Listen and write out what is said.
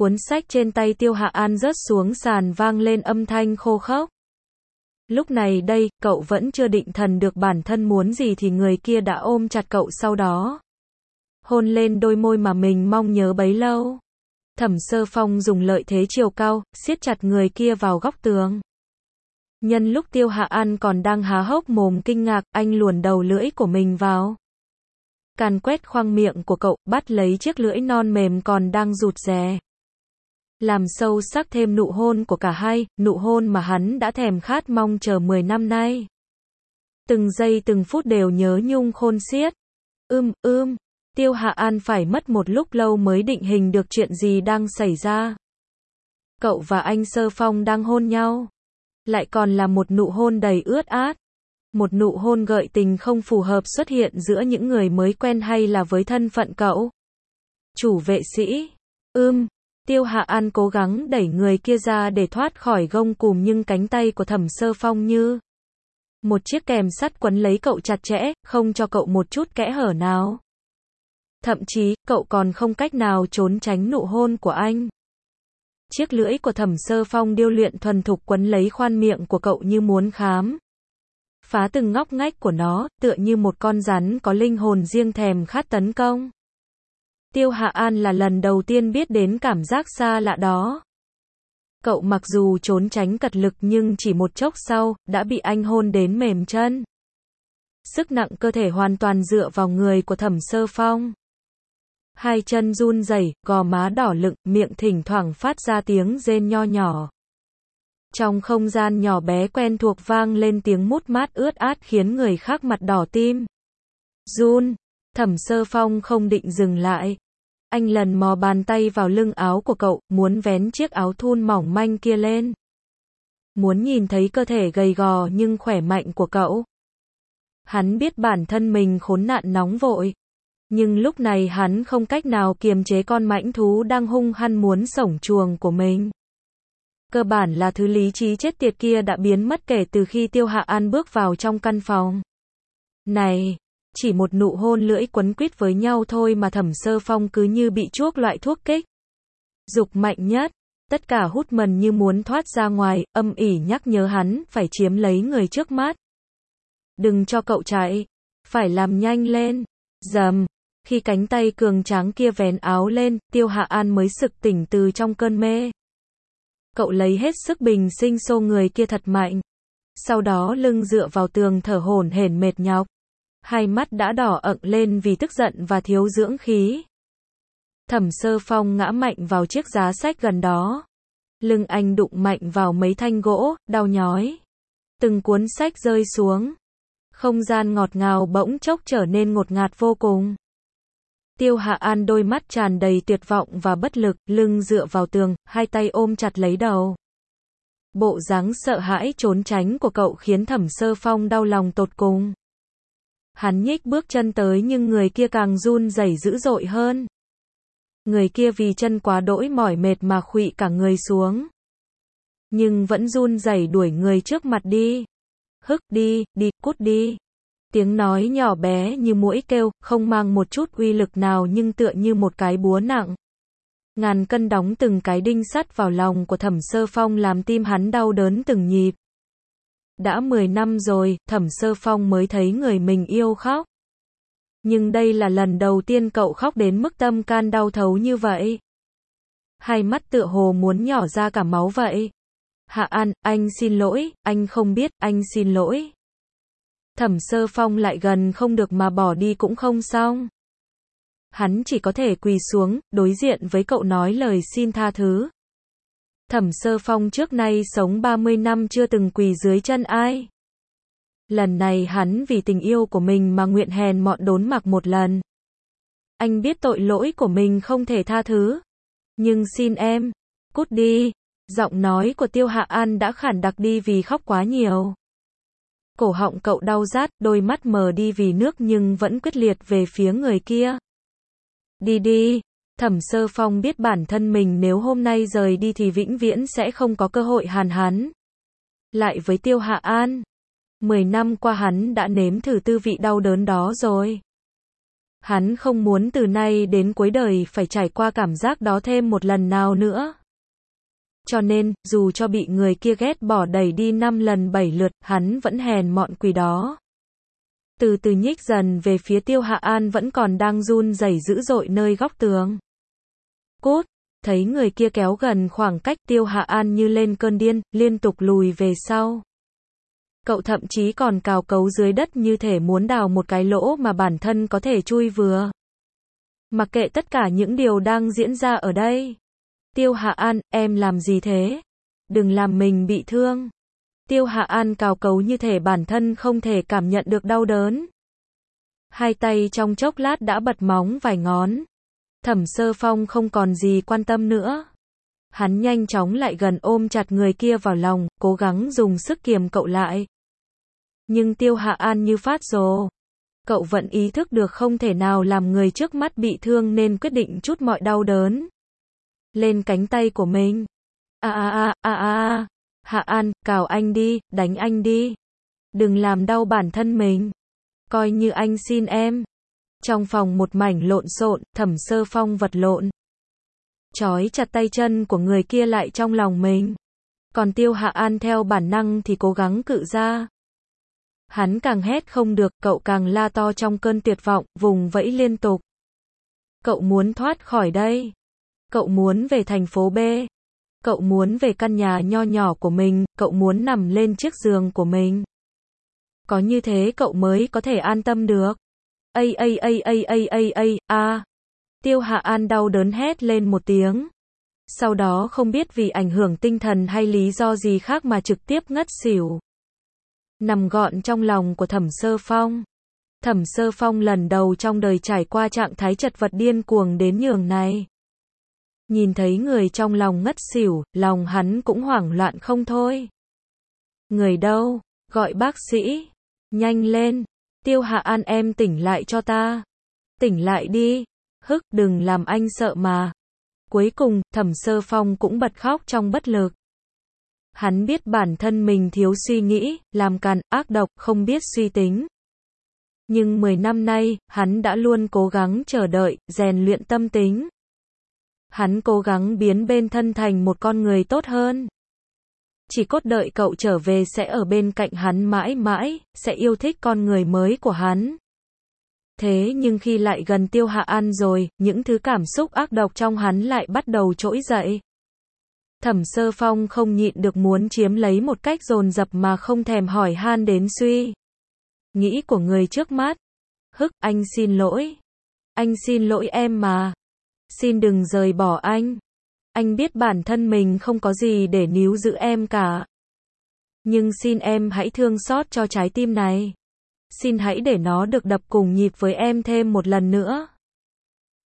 Cuốn sách trên tay Tiêu Hạ An rớt xuống sàn vang lên âm thanh khô khốc. Lúc này đây, cậu vẫn chưa định thần được bản thân muốn gì thì người kia đã ôm chặt cậu sau đó hôn lên đôi môi mà mình mong nhớ bấy lâu. Thẩm Sơ Phong dùng lợi thế chiều cao, siết chặt người kia vào góc tường. Nhân lúc Tiêu Hạ An còn đang há hốc mồm kinh ngạc, anh luồn đầu lưỡi của mình vào. Càn quét khoang miệng của cậu, bắt lấy chiếc lưỡi non mềm còn đang rụt rè. Làm sâu sắc thêm nụ hôn của cả hai, nụ hôn mà hắn đã thèm khát mong chờ 10 năm nay. Từng giây từng phút đều nhớ nhung khôn xiết. Tiêu Hạ An phải mất một lúc lâu mới định hình được chuyện gì đang xảy ra. Cậu và anh Sơ Phong đang hôn nhau. Lại còn là một nụ hôn đầy ướt át. Một nụ hôn gợi tình không phù hợp xuất hiện giữa những người mới quen hay là với thân phận cậu. Chủ vệ sĩ. Tiêu Hạ An cố gắng đẩy người kia ra để thoát khỏi gông cùm nhưng cánh tay của Thẩm Sơ Phong như một chiếc kềm sắt quấn lấy cậu chặt chẽ, không cho cậu một chút kẽ hở nào. Thậm chí, cậu còn không cách nào trốn tránh nụ hôn của anh. Chiếc lưỡi của Thẩm Sơ Phong điêu luyện thuần thục quấn lấy khoang miệng của cậu như muốn khám phá từng ngóc ngách của nó, tựa như một con rắn có linh hồn riêng thèm khát tấn công. Tiêu Hạ An là lần đầu tiên biết đến cảm giác xa lạ đó. Cậu mặc dù trốn tránh cật lực nhưng chỉ một chốc sau, đã bị anh hôn đến mềm chân. Sức nặng cơ thể hoàn toàn dựa vào người của Thẩm Sơ Phong. Hai chân run rẩy, gò má đỏ lựng, miệng thỉnh thoảng phát ra tiếng rên nho nhỏ. Trong không gian nhỏ bé quen thuộc vang lên tiếng mút mát ướt át khiến người khác mặt đỏ tim. Thẩm Sơ Phong không định dừng lại. Anh lần mò bàn tay vào lưng áo của cậu, muốn vén chiếc áo thun mỏng manh kia lên. Muốn nhìn thấy cơ thể gầy gò nhưng khỏe mạnh của cậu. Hắn biết bản thân mình khốn nạn nóng vội. Nhưng lúc này hắn không cách nào kiềm chế con mãnh thú đang hung hăng muốn xổng chuồng của mình. Cơ bản là thứ lý trí chết tiệt kia đã biến mất kể từ khi Tiêu Hạ An bước vào trong căn phòng này. Chỉ một nụ hôn lưỡi quấn quýt với nhau thôi mà Thẩm Sơ Phong cứ như bị chuốc loại thuốc kích dục mạnh nhất. Tất cả hút mần như muốn thoát ra ngoài, âm ỉ nhắc nhớ hắn phải chiếm lấy người trước mắt. Đừng cho cậu chạy, phải làm nhanh lên. Rầm, khi cánh tay cường tráng kia vén áo lên, Tiêu Hạ An mới sực tỉnh từ trong cơn mê. Cậu lấy hết sức bình sinh xô người kia thật mạnh. Sau đó lưng dựa vào tường thở hổn hển mệt nhọc. Hai mắt đã đỏ ửng lên vì tức giận và thiếu dưỡng khí. Thẩm Sơ Phong ngã mạnh vào chiếc giá sách gần đó. Lưng anh đụng mạnh vào mấy thanh gỗ, đau nhói. Từng cuốn sách rơi xuống. Không gian ngọt ngào bỗng chốc trở nên ngột ngạt vô cùng. Tiêu Hạ An đôi mắt tràn đầy tuyệt vọng và bất lực, lưng dựa vào tường, hai tay ôm chặt lấy đầu. Bộ dáng sợ hãi trốn tránh của cậu khiến Thẩm Sơ Phong đau lòng tột cùng. Hắn nhích bước chân tới nhưng người kia càng run rẩy dữ dội hơn. Người kia vì chân quá đỗi mỏi mệt mà khuỵu cả người xuống. Nhưng vẫn run rẩy đuổi người trước mặt đi. Đi, cút đi. Tiếng nói nhỏ bé như muỗi kêu, không mang một chút uy lực nào nhưng tựa như một cái búa nặng. Ngàn cân đóng từng cái đinh sắt vào lòng của Thẩm Sơ Phong làm tim hắn đau đớn từng nhịp. Đã 10 năm rồi, Thẩm Sơ Phong mới thấy người mình yêu khóc. Nhưng đây là lần đầu tiên cậu khóc đến mức tâm can đau thấu như vậy. Hai mắt tựa hồ muốn nhỏ ra cả máu vậy. Hạ An, anh xin lỗi, anh không biết, anh xin lỗi. Thẩm Sơ Phong lại gần không được mà bỏ đi cũng không xong. Hắn chỉ có thể quỳ xuống, đối diện với cậu nói lời xin tha thứ. Thẩm Sơ Phong trước nay sống 30 năm chưa từng quỳ dưới chân ai. Lần này hắn vì tình yêu của mình mà nguyện hèn mọn đốn mặc một lần. Anh biết tội lỗi của mình không thể tha thứ. Nhưng xin em, cút đi. Giọng nói của Tiêu Hạ An đã khản đặc đi vì khóc quá nhiều. Cổ họng cậu đau rát, đôi mắt mờ đi vì nước nhưng vẫn quyết liệt về phía người kia. Đi. Thẩm Sơ Phong biết bản thân mình nếu hôm nay rời đi thì vĩnh viễn sẽ không có cơ hội hàn hắn lại với Tiêu Hạ An. 10 năm qua hắn đã nếm thử tư vị đau đớn đó rồi. Hắn không muốn từ nay đến cuối đời phải trải qua cảm giác đó thêm một lần nào nữa. Cho nên, dù cho bị người kia ghét bỏ đẩy đi 5 lần 7 lượt, hắn vẫn hèn mọn quỳ đó. Từ từ nhích dần về phía Tiêu Hạ An vẫn còn đang run rẩy dữ dội nơi góc tường. Cút, thấy người kia kéo gần khoảng cách, Tiêu Hạ An như lên cơn điên, liên tục lùi về sau. Cậu thậm chí còn cào cấu dưới đất như thể muốn đào một cái lỗ mà bản thân có thể chui vừa. Mặc kệ tất cả những điều đang diễn ra ở đây. Tiêu Hạ An, em làm gì thế? Đừng làm mình bị thương. Tiêu Hạ An cào cấu như thể bản thân không thể cảm nhận được đau đớn. Hai tay trong chốc lát đã bật móng vài ngón. Thẩm Sơ Phong không còn gì quan tâm nữa. Hắn nhanh chóng lại gần ôm chặt người kia vào lòng, cố gắng dùng sức kiềm cậu lại. Nhưng Tiêu Hạ An như phát rồ. Cậu vẫn ý thức được không thể nào làm người trước mắt bị thương nên quyết định trút mọi đau đớn lên cánh tay của mình. Hạ An, cào anh đi, đánh anh đi. Đừng làm đau bản thân mình. Coi như anh xin em. Trong phòng một mảnh lộn xộn, Thẩm Sơ Phong vật lộn. Trói chặt tay chân của người kia lại trong lòng mình. Còn Tiêu Hạ An theo bản năng thì cố gắng cự ra. Hắn càng hét không được, cậu càng la to trong cơn tuyệt vọng, vùng vẫy liên tục. Cậu muốn thoát khỏi đây. Cậu muốn về thành phố B. Cậu muốn về căn nhà nho nhỏ của mình, cậu muốn nằm lên chiếc giường của mình. Có như thế cậu mới có thể an tâm được. Tiêu Hạ An đau đớn hét lên một tiếng. Sau đó không biết vì ảnh hưởng tinh thần hay lý do gì khác mà trực tiếp ngất xỉu. Nằm gọn trong lòng của Thẩm Sơ Phong. Thẩm Sơ Phong lần đầu trong đời trải qua trạng thái chật vật điên cuồng đến nhường này. Nhìn thấy người trong lòng ngất xỉu, lòng hắn cũng hoảng loạn không thôi. Người đâu? Gọi bác sĩ. Nhanh lên. Tiêu Hạ An, em tỉnh lại cho ta. Tỉnh lại đi. Đừng làm anh sợ mà. Cuối cùng, Thẩm Sơ Phong cũng bật khóc trong bất lực. Hắn biết bản thân mình thiếu suy nghĩ, làm càn, ác độc, không biết suy tính. Nhưng 10 năm nay, hắn đã luôn cố gắng chờ đợi, rèn luyện tâm tính. Hắn cố gắng biến bên thân thành một con người tốt hơn. Chỉ cốt đợi cậu trở về sẽ ở bên cạnh hắn mãi mãi, sẽ yêu thích con người mới của hắn. Thế nhưng khi lại gần Tiêu Hạ An rồi, những thứ cảm xúc ác độc trong hắn lại bắt đầu trỗi dậy. Thẩm Sơ Phong không nhịn được muốn chiếm lấy một cách dồn dập mà không thèm hỏi han đến suy nghĩ của người trước mắt. Anh xin lỗi. Anh xin lỗi em mà. Xin đừng rời bỏ anh. Anh biết bản thân mình không có gì để níu giữ em cả. Nhưng xin em hãy thương xót cho trái tim này. Xin hãy để nó được đập cùng nhịp với em thêm một lần nữa.